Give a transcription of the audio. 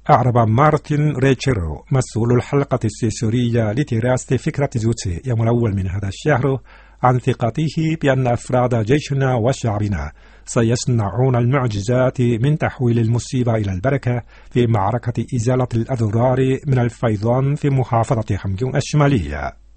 أعرب مارتن ريتشيرو مسؤول الحلقة السيسورية لدراسة فكرة زوتسي يوم الأول من هذا الشهر عن ثقته بأن أفراد جيشنا وشعبنا سيصنعون المعجزات من تحويل المصيبة إلى البركة في معركة إزالة الأضرار من الفيضان في محافظة حمجون الشمالية.